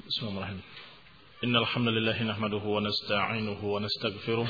Bismillahirrahmanirrahim. Innal hamdalillah nahmaduhu wa nasta'inuhu wa nastaghfiruh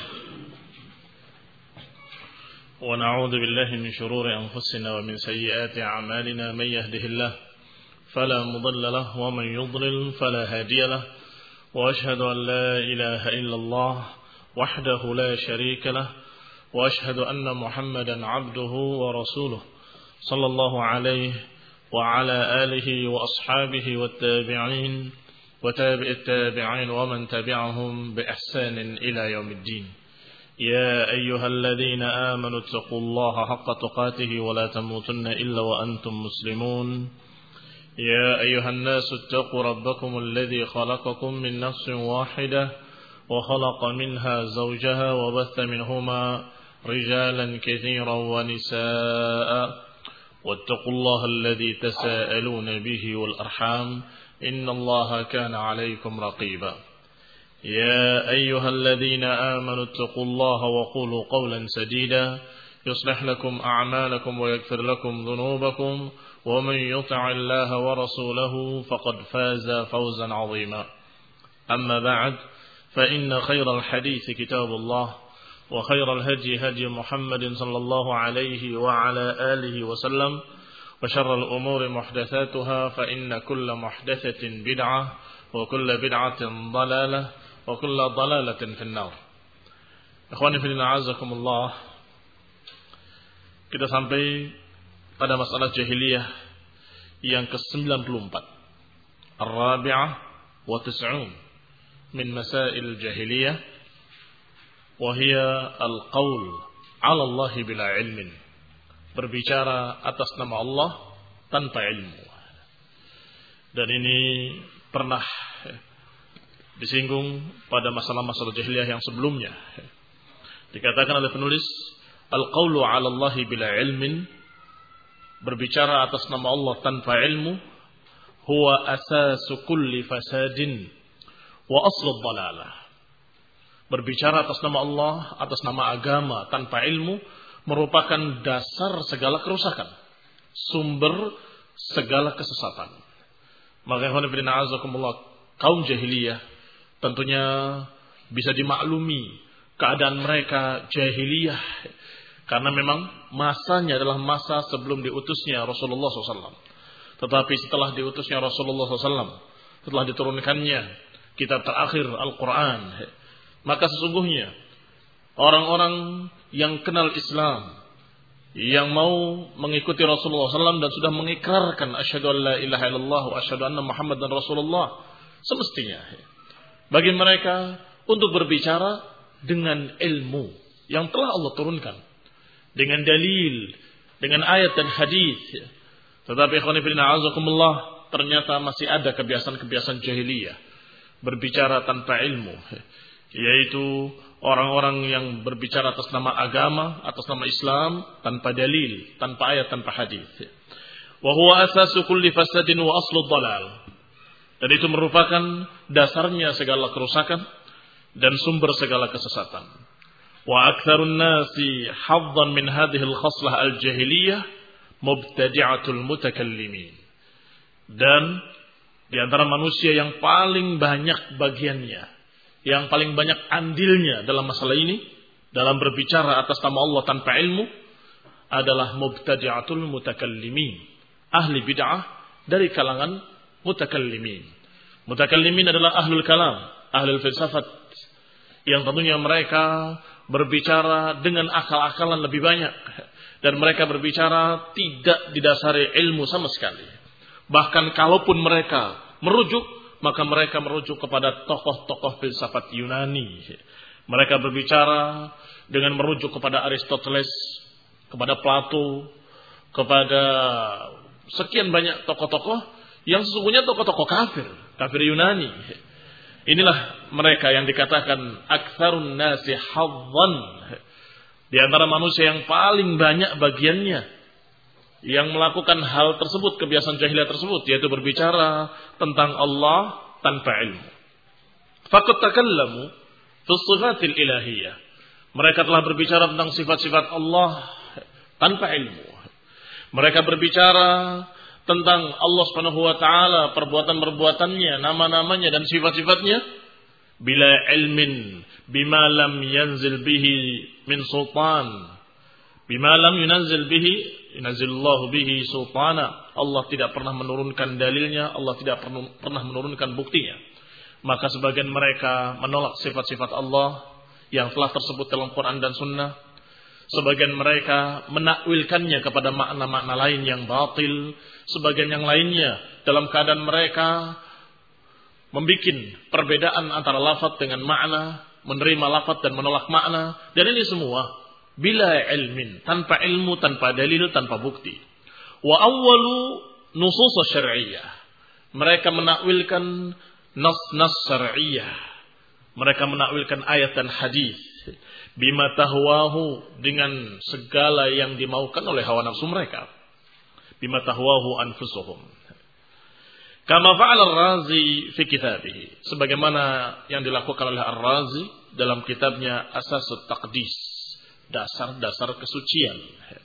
wa na'udzu billahi min shururi anfusina wa min sayyiati a'malina may yahdihillahu fala mudilla lahu wa man yudlil fala hadiya lahu wa ashhadu an la ilaha illallah wahdahu la sharika lahu wa ashhadu anna Muhammadan 'abduhu wa rasuluh sallallahu alaihi wa ala alihi wa ashabihi wat tabi'in وتابع التابعين ومن تبعهم بإحسان إلى يوم الدين يا أيها الذين آمنوا اتقوا الله حق تقاته ولا تموتن إلا وأنتم مسلمون يا أيها الناس اتقوا ربكم الذي خلقكم من نفس واحدة وخلق منها زوجها وبث منهما رجالا كثيرا ونساء واتقوا الله الذي تساءلون به والأرحام إن الله كان عليكم رقيبا يا أيها الذين آمنوا اتقوا الله وقولوا قولا سديدا يصلح لكم أعمالكم ويغفر لكم ذنوبكم ومن يطع الله ورسوله فقد فاز فوزا عظيما أما بعد فإن خير الحديث كتاب الله وخير الهدي هدي محمد صلى الله عليه وعلى آله وسلم وشر الأمور محدثاتها فإن كل محدثة بدعة وكل بدعة ضلالة وكل ضلالة في النار. Ikhwani fillah azakumullah. Kita sampai pada masalah jahiliyah yang ke-94. Ar-rabi'ah wa tis'un min masail jahiliyah wa hiya al-qaul 'ala Allah bila ilmin. Berbicara atas nama Allah tanpa ilmu. Dan ini pernah disinggung pada masalah-masalah jahiliyah yang sebelumnya. Dikatakan oleh penulis, al-qawlu 'ala Allah bila ilmin, berbicara atas nama Allah tanpa ilmu, huwa asasu kulli fasadin wa aslu dhalalah. Berbicara atas nama Allah, atas nama agama tanpa ilmu merupakan dasar segala kerusakan, sumber segala kesesatan. Maka kaum jahiliyah tentunya bisa dimaklumi keadaan mereka jahiliyah karena memang masanya adalah masa sebelum diutusnya Rasulullah SAW. Tetapi setelah diutusnya Rasulullah SAW, setelah diturunkannya kitab terakhir Al-Quran, maka sesungguhnya orang-orang yang kenal Islam, yang mau mengikuti Rasulullah SAW dan sudah mengikrarkan asyhadu an la ilaha illallah wa asyhadu anna Muhammadan Rasulullah, semestinya bagi mereka untuk berbicara dengan ilmu yang telah Allah turunkan, dengan dalil, dengan ayat dan hadis. Tetapi ikhwani fillah azakumullah, ternyata masih ada kebiasaan-kebiasaan jahiliyah berbicara tanpa ilmu, yaitu orang-orang yang berbicara atas nama agama, atas nama Islam, tanpa dalil, tanpa ayat, tanpa hadis. Wa huwa asasu kulli fasadin wa aslu dhalal. Dan itu merupakan dasarnya segala kerusakan dan sumber segala kesesatan. Wa aktsarun nasi haddan min hadhihi al-khaslah al-jahiliyah mubtadi'atul mutakallimin. Dan di antara manusia yang paling banyak bagiannya, yang paling banyak andilnya dalam masalah ini, dalam berbicara atas nama Allah tanpa ilmu, adalah mubtadi'atul mutakallimin, ahli bid'ah dari kalangan mutakallimin. Mutakallimin adalah ahlul kalam, ahlul filsafat, yang tentunya mereka berbicara dengan akal-akalan lebih banyak, dan mereka berbicara tidak didasari ilmu sama sekali. Bahkan kalaupun mereka merujuk, maka mereka merujuk kepada tokoh-tokoh filsafat Yunani. Mereka berbicara dengan merujuk kepada Aristoteles, kepada Plato, kepada sekian banyak tokoh-tokoh yang sesungguhnya tokoh-tokoh kafir Yunani. Inilah mereka yang dikatakan aktsarun nasi haddan, di antara manusia yang paling banyak bagiannya yang melakukan hal tersebut, kebiasaan jahiliyah tersebut, yaitu berbicara tentang Allah tanpa ilmu. Faqad takallamu fi sifatil ilahiyah. Mereka telah berbicara tentang sifat-sifat Allah tanpa ilmu. Mereka berbicara tentang Allah Subhanahu wa taala, perbuatan-perbuatannya, nama-namanya dan sifat-sifatnya, bila ilmin bima lam yanzil bihi min sultan, bima lam yunzil bihi yunzilullahu bihi sultana. Allah tidak pernah menurunkan dalilnya, Allah tidak pernah menurunkan buktinya. Maka sebagian mereka menolak sifat-sifat Allah yang telah tersebut dalam Quran dan Sunnah. Sebagian mereka menakwilkannya kepada makna-makna lain yang batil. Sebagian yang lainnya dalam keadaan mereka membuat perbedaan antara lafaz dengan makna, menerima lafaz dan menolak makna. Dan ini semua bila ilmin, tanpa ilmu, tanpa dalil, tanpa bukti. Wa awwalu nusus syar'iyyah. Mereka menakwilkan nas-nas syar'iyyah. Mereka menakwilkan ayat dan hadis bima tahwahu, dengan segala yang dimaukan oleh hawa nafsu mereka. Bima tahwahu anfusuhum. Kama fa'ala Ar-Razi fi kitabih, sebagaimana yang dilakukan oleh Ar-Razi dalam kitabnya Asasut Taqdis, dasar-dasar kesucian.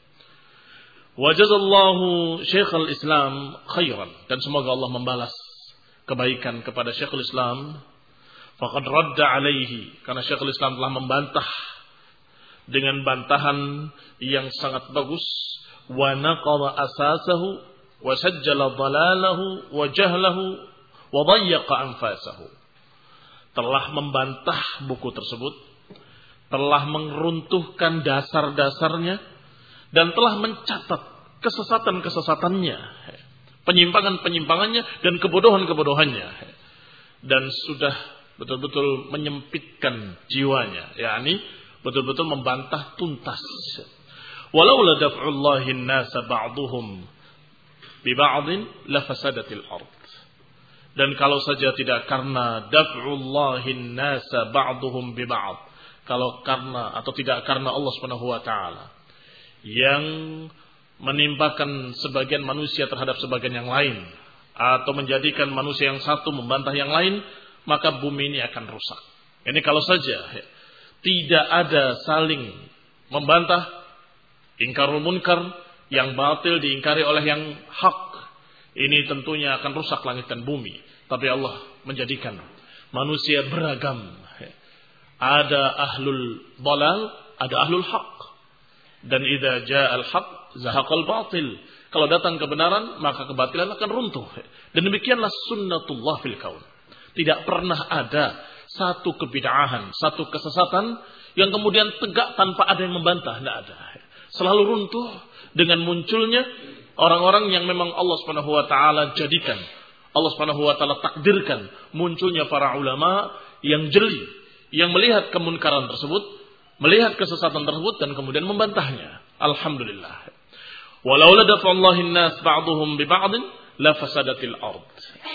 Wa jazallahu Syekhul Islam khairan, dan semoga Allah membalas kebaikan kepada Syekhul Islam. Faqad radda alaihi, karena Syekhul Islam telah membantah dengan bantahan yang sangat bagus. Wa naqara asasahu wa sajjala dhalalahu wa jahlahu wa dayyaqa anfasahu. Telah membantah buku tersebut, telah meruntuhkan dasar-dasarnya, dan telah mencatat kesesatan-kesesatannya, penyimpangan-penyimpangannya dan kebodohan-kebodohannya, dan sudah betul-betul menyempitkan jiwanya, yakni betul-betul membantah tuntas. Walaula daf'ullahi an-nasa ba'dhum bi ba'dhin la fasadatil ard. Dan kalau saja tidak karena daf'ullahi an-nasa ba'dhum bi ba'd, kalau karena atau tidak karena Allah Subhanahu wa taala yang menimpakan sebagian manusia terhadap sebagian yang lain, atau menjadikan manusia yang satu membantah yang lain, maka bumi ini akan rusak. Ini kalau saja tidak ada saling membantah, ingkarul munkar, yang batil diingkari oleh yang hak, ini tentunya akan rusak langit dan bumi. Tapi Allah menjadikan manusia beragam. Ada ahlul dalal, ada ahlul haq. Dan idza ja'al haq zahaqal batil. Kalau datang kebenaran, maka kebatilan akan runtuh. Dan demikianlah sunnatullah fil kaun. Tidak pernah ada satu kebid'ahan, satu kesesatan yang kemudian tegak tanpa ada yang membantah. Tidak ada. Selalu runtuh dengan munculnya orang-orang yang memang Allah Subhanahu wa taala jadikan, Allah Subhanahu wa taala takdirkan munculnya para ulama yang jeli, yang melihat kemunkaran tersebut, melihat kesesatan tersebut dan kemudian membantahnya. Alhamdulillah. Walau la dafa'allahi an-nas ba'dhum bi ba'dhin la fasadatil ard.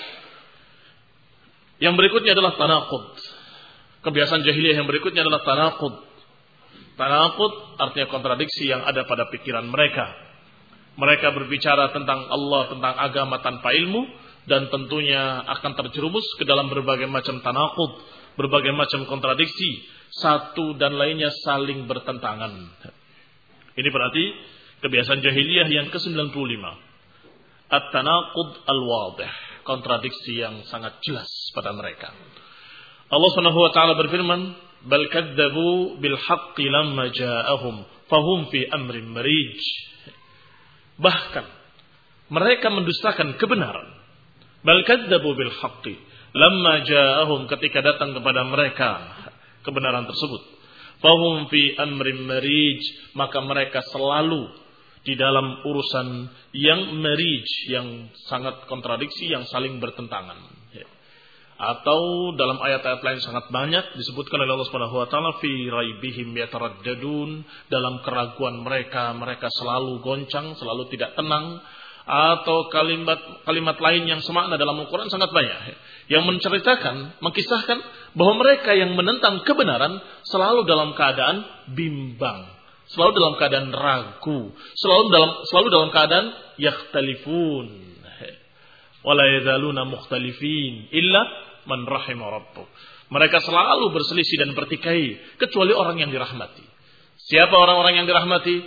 Yang berikutnya adalah tanaqud. Kebiasaan jahiliyah yang berikutnya adalah tanaqud. Tanaqud artinya kontradiksi yang ada pada pikiran mereka. Mereka berbicara tentang Allah, tentang agama tanpa ilmu, dan tentunya akan terjerumus ke dalam berbagai macam tanaqud, berbagai macam kontradiksi, satu dan lainnya saling bertentangan. Ini berarti kebiasaan jahiliyah yang ke-95. At-tanaqud al-wadih, kontradiksi yang sangat jelas pada mereka. Allah Subhanahu wa taala berfirman, "Bal kadzdzabu bil haqqi lamma ja'ahum fahum fi amrin marij." Bahkan mereka mendustakan kebenaran. Bal kadzdzabu bil haqqi lamma ja'ahum, ketika datang kepada mereka kebenaran tersebut. Fahum fi amrin marij, maka mereka selalu di dalam urusan yang marij, yang sangat kontradiksi, yang saling bertentangan. Atau dalam ayat-ayat lain sangat banyak disebutkan oleh Allah Subhanahu wa taala, fi raibihim yataraddadun, dalam keraguan mereka, mereka selalu goncang, selalu tidak tenang. Atau kalimat lain yang semakna dalam Al-Quran sangat banyak, yang menceritakan, mengkisahkan bahwa mereka yang menentang kebenaran selalu dalam keadaan bimbang, selalu dalam keadaan ragu, selalu dalam keadaan yakhtalifun, wala yazaluna mukhtalifin illa man rahima rabbuk. Mereka selalu berselisih dan bertikai kecuali orang yang dirahmati. Siapa orang-orang yang dirahmati?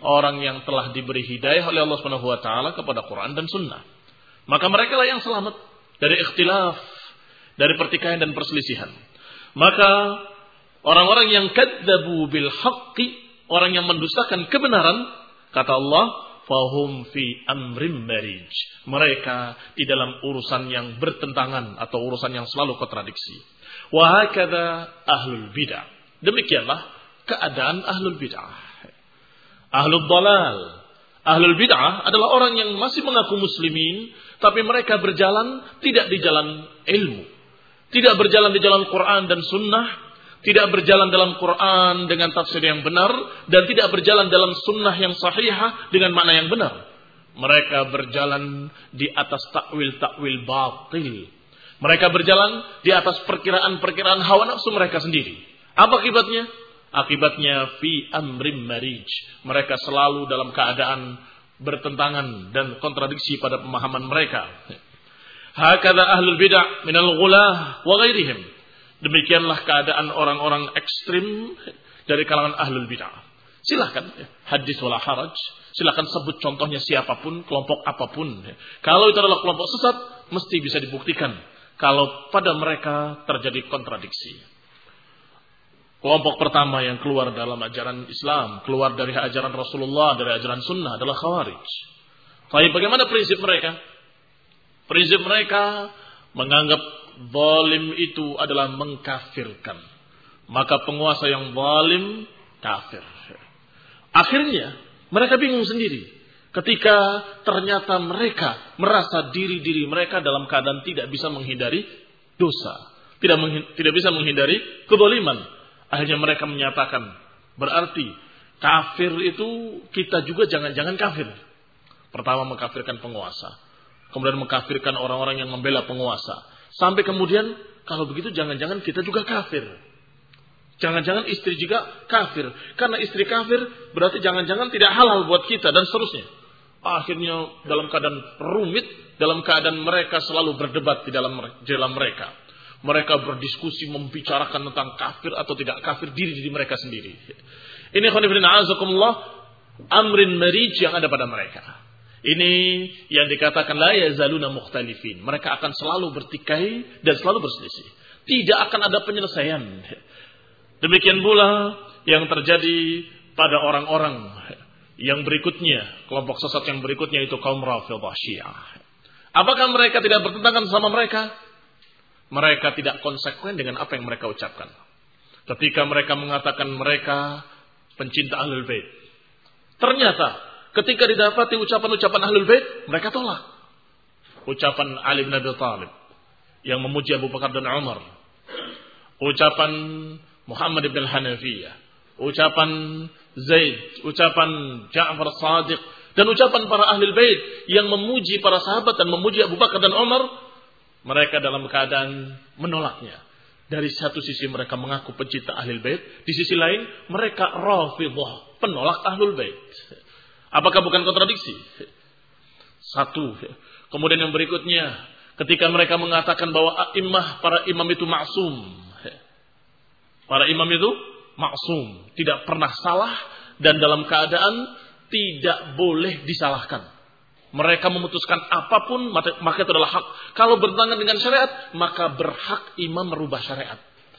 orang yang telah diberi hidayah oleh Allah Subhanahu wa taala kepada Quran dan Sunnah. Maka mereka lah yang selamat dari ikhtilaf, dari pertikaian dan perselisihan. Maka orang-orang yang kadzabu bil haqqi, orang yang mendustakan kebenaran, kata Allah, fahum fi amrim marij. Mereka di dalam urusan yang bertentangan atau urusan yang selalu kontradiksi. Wa hakadha ahlul bid'ah. Demikianlah keadaan ahlul bid'ah. Ahlul dalal. Ahlul bid'ah adalah orang yang masih mengaku muslimin, tapi mereka berjalan tidak di jalan ilmu. Tidak berjalan di jalan Quran dan Sunnah. Tidak berjalan dalam Quran dengan tafsir yang benar. Dan tidak berjalan dalam Sunnah yang sahihah dengan makna yang benar. Mereka berjalan di atas takwil-takwil batil. Mereka berjalan di atas perkiraan-perkiraan hawa nafsu mereka sendiri. Apa akibatnya? Akibatnya fi amrim marij. Mereka selalu dalam keadaan bertentangan dan kontradiksi pada pemahaman mereka. Hakadha ahlul bid'ah minal ghulah wa ghairihim. Demikianlah keadaan orang-orang ekstrim dari kalangan ahlul bid'ah. Silahkan, hadis wala haraj. Silahkan sebut contohnya siapapun, kelompok apapun. Kalau itu adalah kelompok sesat, mesti bisa dibuktikan. Kalau pada mereka terjadi kontradiksi. Kelompok pertama yang keluar dalam ajaran Islam, keluar dari ajaran Rasulullah, dari ajaran Sunnah adalah Khawarij. Tapi bagaimana prinsip mereka? Prinsip mereka menganggap zalim itu adalah mengkafirkan. Maka penguasa yang zalim kafir. Akhirnya mereka bingung sendiri ketika ternyata mereka merasa diri mereka dalam keadaan tidak bisa menghindari dosa, tidak bisa menghindari kezaliman. Akhirnya mereka menyatakan, berarti kafir itu kita juga jangan-jangan kafir. Pertama mengkafirkan penguasa, kemudian mengkafirkan orang-orang yang membela penguasa. Sampai kemudian, kalau begitu jangan-jangan kita juga kafir. Jangan-jangan istri juga kafir. Karena istri kafir berarti jangan-jangan tidak halal buat kita dan seterusnya. Akhirnya dalam keadaan rumit, dalam keadaan mereka selalu berdebat di dalam mereka. Mereka berdiskusi membicarakan tentang kafir atau tidak kafir diri mereka sendiri. Ini khonifidin a'azakumullah, amrin marij yang ada pada mereka. Ini yang dikatakan la yazaluna mukhtalifin. Mereka akan selalu bertikai dan selalu berselisih. Tidak akan ada penyelesaian. Demikian pula yang terjadi pada orang-orang yang berikutnya, kelompok sesat yang berikutnya itu kaum Rafidhah Syiah. Apakah mereka tidak bertentangan sama mereka? Mereka tidak konsekuen dengan apa yang mereka ucapkan. Ketika mereka mengatakan mereka pencinta Ahlul Bait, ternyata ketika didapati ucapan-ucapan Ahlul Bait, mereka tolak. Ucapan Ali bin Abi Thalib yang memuji Abu Bakar dan Umar. Ucapan Muhammad bin Hanafiyah. Ucapan Zaid. Ucapan Ja'far Shadiq. Dan ucapan para Ahlul Bait yang memuji para sahabat dan memuji Abu Bakar dan Umar. Mereka dalam keadaan menolaknya. Dari satu sisi mereka mengaku pencinta Ahlul Bait. Di sisi lain mereka Rafidhah, penolak Ahlul Bait. Apakah bukan kontradiksi? Satu. Kemudian yang berikutnya, ketika mereka mengatakan bahwa para imam itu maksum. Para imam itu maksum, tidak pernah salah dan dalam keadaan tidak boleh disalahkan. Mereka memutuskan apapun, maka itu adalah hak. Kalau bertentangan dengan syariat, maka berhak imam merubah syariat.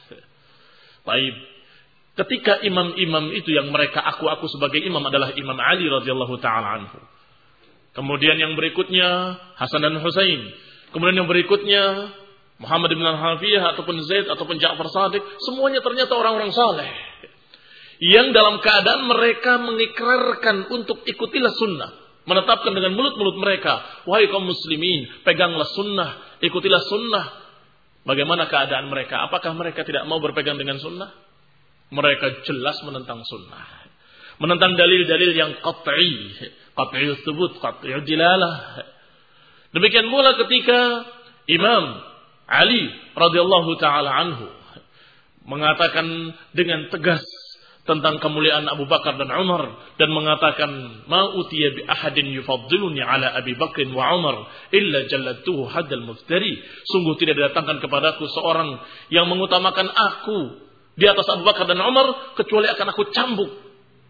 Baik. Ketika imam-imam itu yang mereka aku sebagai imam adalah Imam Ali radhiyallahu taala anhu. Kemudian yang berikutnya Hasan dan Husain. Kemudian yang berikutnya Muhammad bin Hanafiyah ataupun Zaid ataupun Ja'far Shadiq, semuanya ternyata orang-orang saleh. Yang dalam keadaan mereka mengikrarkan untuk ikutilah sunnah. Menetapkan dengan mulut-mulut mereka, wahai kaum muslimin, peganglah sunnah, ikutilah sunnah. Bagaimana keadaan mereka? Apakah mereka tidak mau berpegang dengan sunnah? Mereka jelas menentang sunnah. Menentang dalil-dalil yang qat'i. Qat'i tsubut, qat'i dilalah. Demikian pula ketika Imam Ali radhiyallahu taala anhu mengatakan dengan tegas tentang kemuliaan Abu Bakar dan Umar dan mengatakan ma utiya bi ahadin yufaddiluni ala Abi Bakr wa Umar illa jallatuhu haddal muftari. Sungguh tidak didatangkan kepadaku seorang yang mengutamakan aku di atas Abu Bakar dan Umar kecuali akan aku cambuk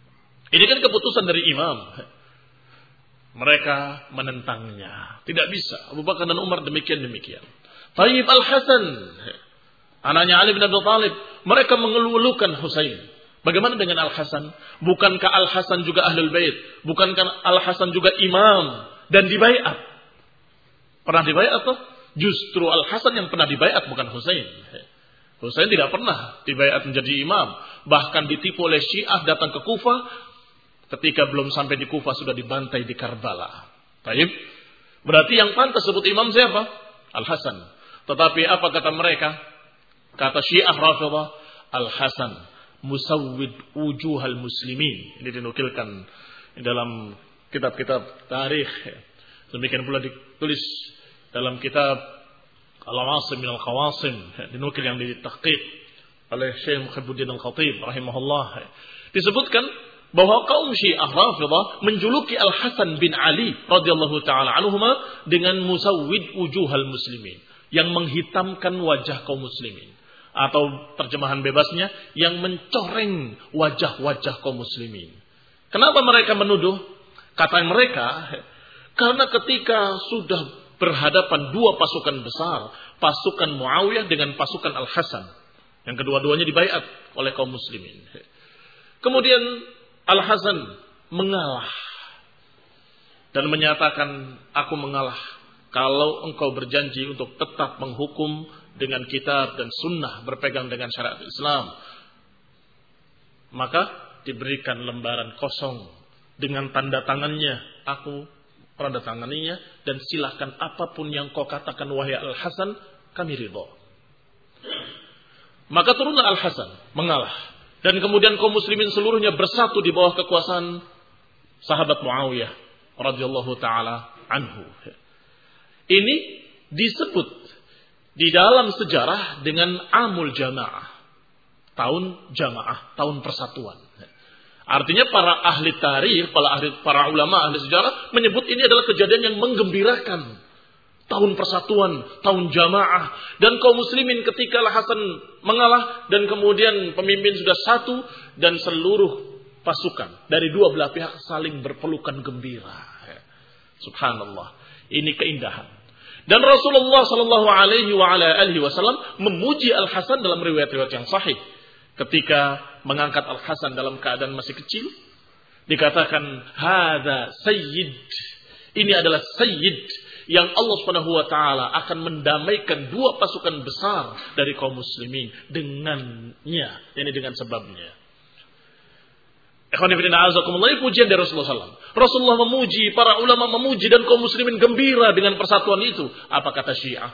Ini kan keputusan dari imam. Mereka menentangnya. Tidak bisa. Abu Bakar dan Umar demikian. Tayyib Al-Hasan, anaknya Ali bin Abi Thalib, mereka mengeluh-elukan Husain. Bagaimana dengan Al-Hasan? Bukankah Al-Hasan juga Ahlul Bait? Bukankah Al-Hasan juga imam dan dibaiat? Pernah dibaiat atau? Justru Al-Hasan yang pernah dibaiat, bukan Husain. Husain tidak pernah dibaiat menjadi imam. Bahkan ditipu oleh Syiah datang ke Kufah. Ketika belum sampai di Kufah sudah dibantai di Karbala. Taib. Berarti yang pantas sebut imam siapa? Al-Hasan. Tetapi apa kata mereka? Kata Syiah Rafidhah, Al-Hasan musawwid wujuhal muslimin. Ini dinukilkan dalam kitab-kitab tarikh. Demikian pula ditulis dalam kitab Al-Awasim min Al-Qawasim. Dinukil yang ditahqiq oleh Syekh Muhibbuddin Al-Khatib rahimahullah. Disebutkan bahwa kaum Syiah Rafidhah menjuluki Al-Hasan bin Ali radhiyallahu taala anhuma dengan musawwid wujuhal muslimin, yang menghitamkan wajah kaum muslimin, atau terjemahan bebasnya yang mencoreng wajah-wajah kaum muslimin. Kenapa mereka menuduh? Kata mereka, karena ketika sudah berhadapan dua pasukan besar, pasukan Muawiyah dengan pasukan Al-Hasan, yang kedua-duanya dibaiat oleh kaum muslimin. Kemudian Al-Hasan mengalah dan menyatakan, aku mengalah kalau engkau berjanji untuk tetap menghukum dengan kitab dan sunnah, berpegang dengan syariat Islam, maka diberikan lembaran kosong dengan tanda tangannya, aku tanda tanganinya, dan silahkan apapun yang kau katakan wahai Al-Hasan, kami ridha. Maka turunlah Al-Hasan mengalah. Dan kemudian kaum muslimin seluruhnya bersatu di bawah kekuasaan sahabat Muawiyah radhiyallahu taala anhu. Ini disebut di dalam sejarah dengan Amul Jamaah. Tahun jamaah, tahun persatuan. Artinya para ahli tarikh, para ulama ahli sejarah menyebut ini adalah kejadian yang menggembirakan. Tahun persatuan, tahun jamaah. Dan kaum muslimin ketika Al-Hasan mengalah dan kemudian pemimpin sudah satu dan seluruh pasukan dari dua belah pihak saling berpelukan gembira. Subhanallah. Ini keindahan. Dan Rasulullah sallallahu alaihi wasallam memuji Al-Hasan dalam riwayat-riwayat yang sahih. Ketika mengangkat Al-Hasan dalam keadaan masih kecil, dikatakan hadza sayyid. Ini adalah sayyid yang Allah Subhanahu wa taala akan mendamaikan dua pasukan besar dari kaum muslimin dengannya, ini dengan sebabnya. Ikhwan fillah azakumullah, pujian dari Rasulullah SAW. Rasulullah memuji, para ulama memuji, dan kaum muslimin gembira dengan persatuan itu. Apa kata Syiah?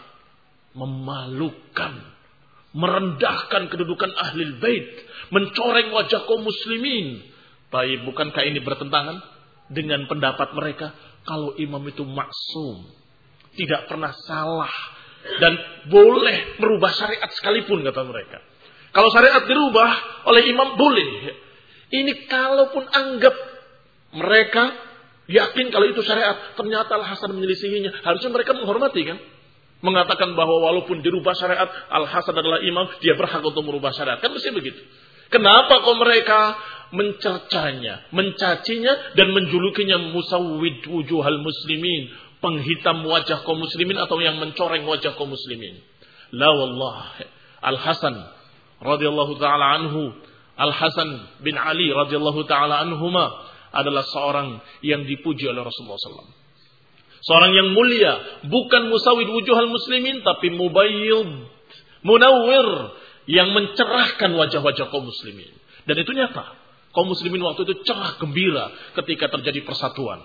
Memalukan, merendahkan kedudukan Ahlul Bait, mencoreng wajah kaum muslimin. Baik, bukankah ini bertentangan dengan pendapat mereka kalau imam itu maksum, tidak pernah salah, dan boleh merubah syariat sekalipun, kata mereka. Kalau syariat dirubah oleh imam boleh. Ini kalaupun anggap mereka yakin kalau itu syariat, ternyata Al-Hasan menyelisihinya, harusnya mereka menghormati kan? Mengatakan bahwa walaupun dirubah syariat, Al-Hasan adalah imam, dia berhak untuk merubah syariat. Kan mesti begitu. Kenapa kok mereka mencercanya, mencacinya, dan menjulukinya musawwid wujuhal muslimin, penghitam wajah kaum muslimin, atau yang mencoreng wajah kaum muslimin? La wallah. Al-Hasan radhiyallahu taala anhu, Al-Hasan bin Ali radhiyallahu taala anhuma adalah seorang yang dipuji oleh Rasulullah SAW. Seorang yang mulia, bukan musawwid wujuhal muslimin, tapi mubayyid, munawwir, yang mencerahkan wajah-wajah kaum muslimin. Dan itu nyata. Kaum muslimin waktu itu cerah gembira ketika terjadi persatuan.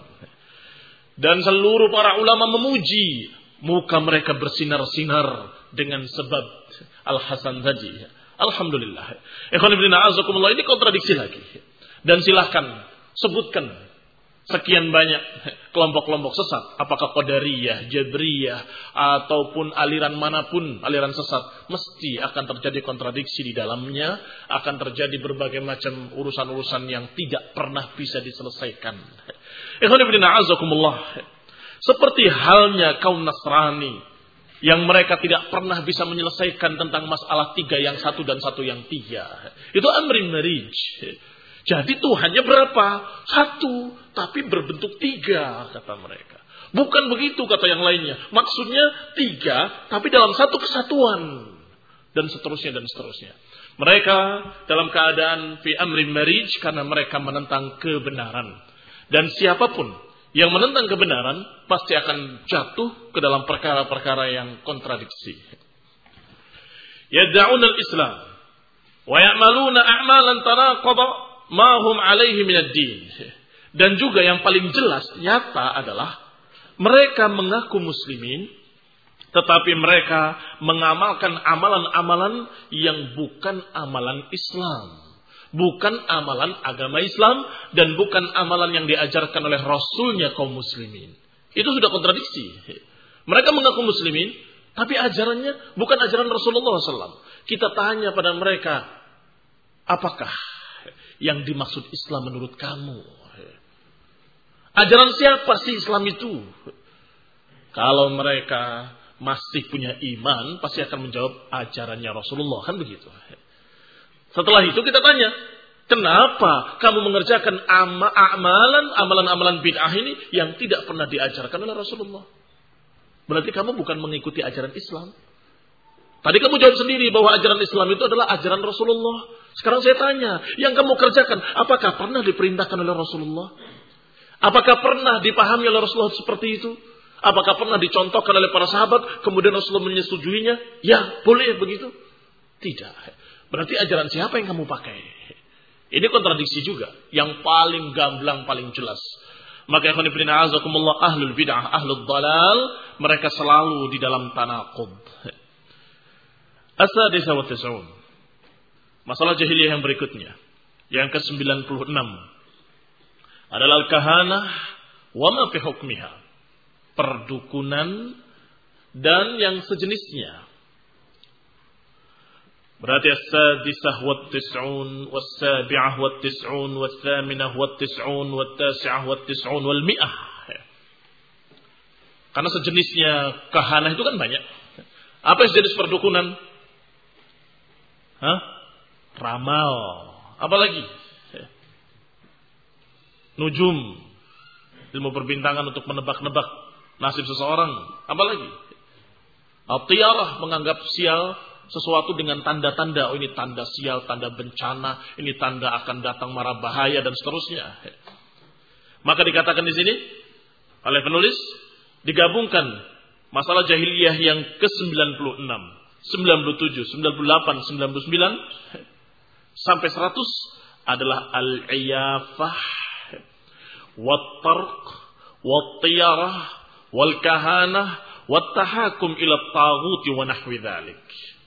Dan seluruh para ulama memuji, muka mereka bersinar-sinar dengan sebab Al-Hasan tadi. Alhamdulillah. Ikhwan fillah azakumullah, ini kontradiksi lagi. Dan silahkan sebutkan sekian banyak kelompok-kelompok sesat, apakah Qadariyah, Jabriyah, ataupun aliran manapun, aliran sesat, mesti akan terjadi kontradiksi di dalamnya, akan terjadi berbagai macam urusan-urusan yang tidak pernah bisa diselesaikan. Ikhwan fillah azakumullah, seperti halnya kaum Nasrani yang mereka tidak pernah bisa menyelesaikan tentang masalah 3 yang 1 dan 1 yang 3. Itu amrin marij. Jadi Tuhannya berapa? 1, tapi berbentuk 3, kata mereka. Bukan begitu, kata yang lainnya. Maksudnya 3, tapi dalam satu kesatuan. Dan seterusnya, dan seterusnya. Mereka dalam keadaan fi amrin marij, karena mereka menentang kebenaran. Dan siapapun yang menentang kebenaran, pasti akan jatuh ke dalam perkara-perkara yang kontradiksi. Yad'un al-Islam wa ya'maluna a'malan tanaqada ma hum 'alaihi min ad-din. Dan juga yang paling jelas nyata adalah mereka mengaku muslimin, tetapi mereka mengamalkan amalan-amalan yang bukan amalan Islam, bukan amalan agama Islam, dan bukan amalan yang diajarkan oleh Rasulnya kaum muslimin. Itu sudah kontradiksi. Mereka mengaku muslimin, tapi ajarannya bukan ajaran Rasulullah SAW. Kita tanya pada mereka, apakah yang dimaksud Islam menurut kamu? Ajaran siapa sih Islam itu? Kalau mereka masih punya iman, pasti akan menjawab ajarannya Rasulullah, kan begitu. Setelah itu kita tanya, kenapa kamu mengerjakan amalan-amalan bid'ah ini yang tidak pernah diajarkan oleh Rasulullah? Berarti kamu bukan mengikuti ajaran Islam. Tadi kamu jawab sendiri bahwa ajaran Islam itu adalah ajaran Rasulullah. Sekarang saya tanya, yang kamu kerjakan, apakah pernah diperintahkan oleh Rasulullah? Apakah pernah dipahami oleh Rasulullah seperti itu? Apakah pernah dicontohkan oleh para sahabat, kemudian Rasulullah menyetujuinya? Ya, boleh begitu. Tidak. Berarti ajaran siapa yang kamu pakai? Ini kontradiksi juga. Yang paling gamblang, paling jelas. Maka ikhwan fillah azakumullah, ahlul bid'ah, ahlul dalal, mereka selalu di dalam tanaqud. As-sadisa wa tis'un. Masalah jahiliyah yang berikutnya. Yang ke-96. Adalah al-kahanah wa ma fi hukmiha. Perdukunan dan yang sejenisnya. Berarti as-sadisah wa tis'un, was-sabi'ah wa tis'un, was-thaminah wa tis'un, wat-tasi'ah wa tis'un, wal-mi'ah. Karena sejenisnya kahanah itu kan banyak. Apa sejenis perdukunan? Ramal. Apa lagi? Nujum. Ilmu perbintangan untuk menebak-nebak nasib seseorang. Apa lagi? Al-tiyarah, menganggap sial sesuatu dengan tanda-tanda. Oh, ini tanda sial, tanda bencana, ini tanda akan datang mara bahaya dan seterusnya. Maka dikatakan di sini oleh penulis, digabungkan masalah jahiliyah yang ke-96, 97, 98, 99 sampai 100 adalah al-iyafah, wat-tarq, wat-tiyarah, wal-kahanah, wat-tahakum ila at-taghuti wa nahwi dzalik.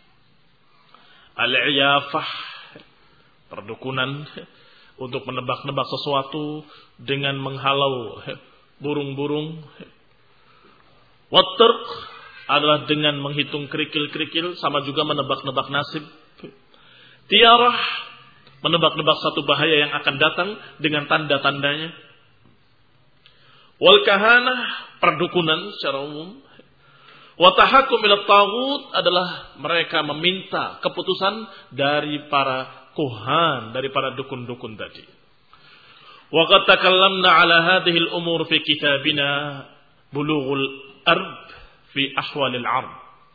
Al-iyafah, perdukunan untuk menebak-nebak sesuatu dengan menghalau burung-burung. Wat-tarq adalah dengan menghitung kerikil-kerikil, sama juga menebak-nebak nasib. Tiyarah, menebak-nebak satu bahaya yang akan datang dengan tanda-tandanya. Wal kahanah, perdukunan secara umum. Wa tahakum ila taghut adalah mereka meminta keputusan dari para kuhan, dari para dukun-dukun tadi. Wa qad takallamna ala hadhihi al-umur fi kitabina Bulughul Arb fi ahwalil arb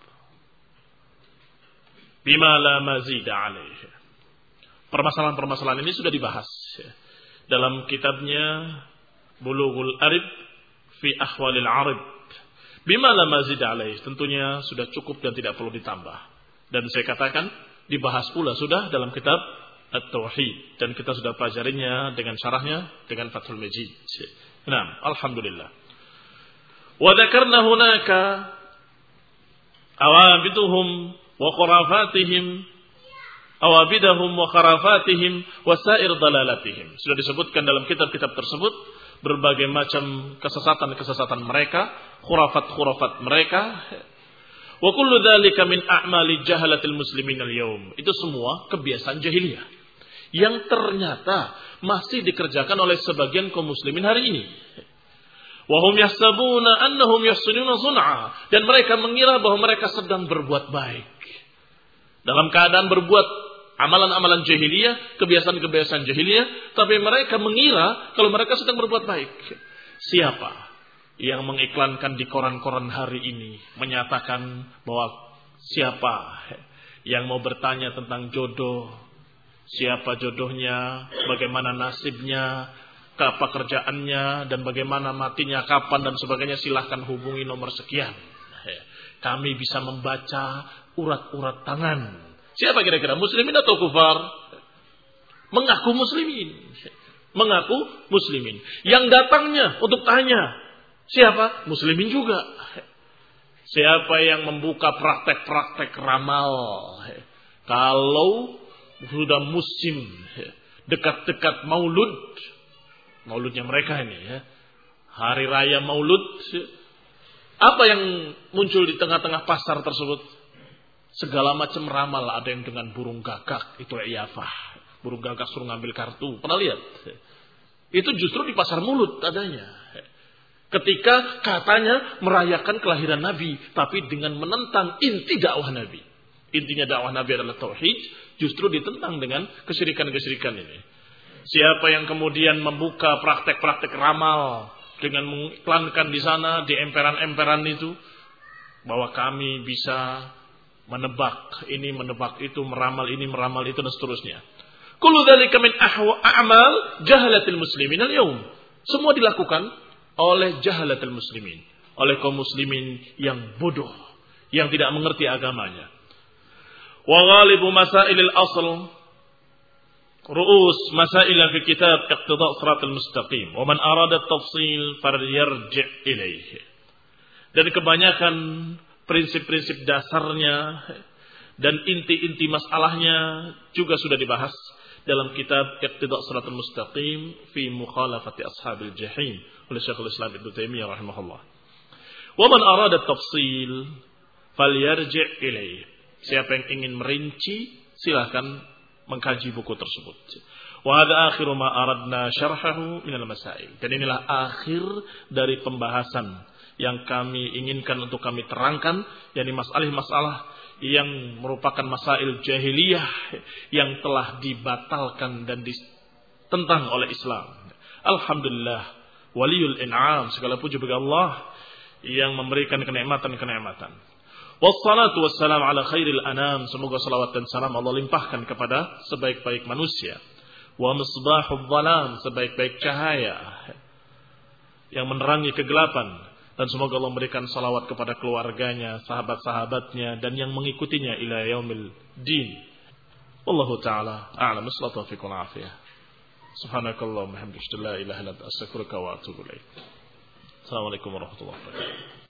bima la mazida alaih. Permasalahan-permasalahan ini sudah dibahas dalam kitabnya Bulughul Arb fi ahwalil arb bima la mazida alaih. Tentunya sudah cukup dan tidak perlu ditambah. Dan saya katakan dibahas pula sudah dalam kitab At-Tauhid, dan kita sudah pelajarinya dengan syarahnya dengan Fathul Majid. Nah, alhamdulillah. Wa dzakarna hunaka awabidhum wa khurafatihim, awabidahum wa khurafatihim wa sa'ir dalalatihim. Sudah disebutkan dalam kitab-kitab tersebut berbagai macam kesesatan-kesesatan mereka, khurafat-khurafat mereka. Wa kullu dzalika min a'mali jahalatil muslimin al-yaum. Itu semua kebiasaan jahiliyah yang ternyata masih dikerjakan oleh sebagian kaum muslimin hari ini. Wahum yahsabuna annahum yahsununa sun'a, dan mereka mengira bahwa mereka sedang berbuat baik. Dalam keadaan berbuat amalan-amalan jahiliyah, kebiasaan-kebiasaan jahiliyah, tapi mereka mengira kalau mereka sedang berbuat baik. Siapa yang mengiklankan di koran-koran hari ini menyatakan bahwa siapa yang mau bertanya tentang jodoh, siapa jodohnya, bagaimana nasibnya, apa kerjaannya, dan bagaimana matinya kapan dan sebagainya, silahkan hubungi nomor sekian. Kami bisa membaca urat-urat tangan. Siapa kira-kira, muslimin atau kufar? Mengaku muslimin. Mengaku muslimin. Yang datangnya untuk tanya, siapa? Muslimin juga. Siapa yang membuka praktek-praktek ramal? Kalau sudah musim dekat-dekat mauludnya mereka ini, hari raya maulud, apa yang muncul di tengah-tengah pasar tersebut? Segala macam ramal, ada yang dengan burung gagak, itu iyafah. Burung gagak suruh ngambil kartu. Pernah lihat? Itu justru di pasar mulut adanya. Ketika katanya merayakan kelahiran Nabi, tapi dengan menentang inti dakwah Nabi. Intinya dakwah Nabi adalah tauhid, justru ditentang dengan kesyirikan-kesyirikan ini. Siapa yang kemudian membuka praktek-praktek ramal dengan mengiklankan di sana, di emperan-emperan itu, bahwa kami bisa menebak ini, menebak itu, meramal ini, meramal itu, dan seterusnya. Kullu dzalika min a'mal jahalatil muslimin al-yaum. Semua dilakukan oleh jahalatil muslimin, oleh kaum muslimin yang bodoh, yang tidak mengerti agamanya. Wa ghalibu masailil asl ru'us masail fi kitab iqtida' siratal mustaqim. Wa man arada at-tafsil falyarji' ilayhi. Dan kebanyakan prinsip-prinsip dasarnya dan inti-inti masalahnya juga sudah dibahas dalam kitab Iqtida' Shiratal Mustaqim fi Mukhalafati Ashabil Jahim oleh Syekhul Islam Ibnu Taimiyah rahimahullah. Wa man arada tafsil falyarji' ilayhi. Siapa yang ingin merinci silakan mengkaji buku tersebut. Wa hadza akhiru ma aradna syarhahu min al-masail. Dan inilah akhir dari pembahasan yang kami inginkan untuk kami terangkan, yakni masalah-masalah yang merupakan masail jahiliyah yang telah dibatalkan dan ditentang oleh Islam. Alhamdulillah, waliyul in'am, segala puji bagi Allah yang memberikan kenikmatan-kenikmatan. Wassalatu wassalam ala khairil anam, semoga salawat dan salam Allah limpahkan kepada sebaik-baik manusia. Wa misbahul dhalam, sebaik-baik cahaya yang menerangi kegelapan. Dan semoga Allah memberikan salawat kepada keluarganya, sahabat-sahabatnya, dan yang mengikutinya ila yaumil din. Wallahu ta'ala a'lam. Sallallahu alaihi wa sallam. Subhanakallahumma hamdika la ilaha illa anta astaghfiruka wa atubu ilaik. Assalamualaikum warahmatullahi wabarakatuh.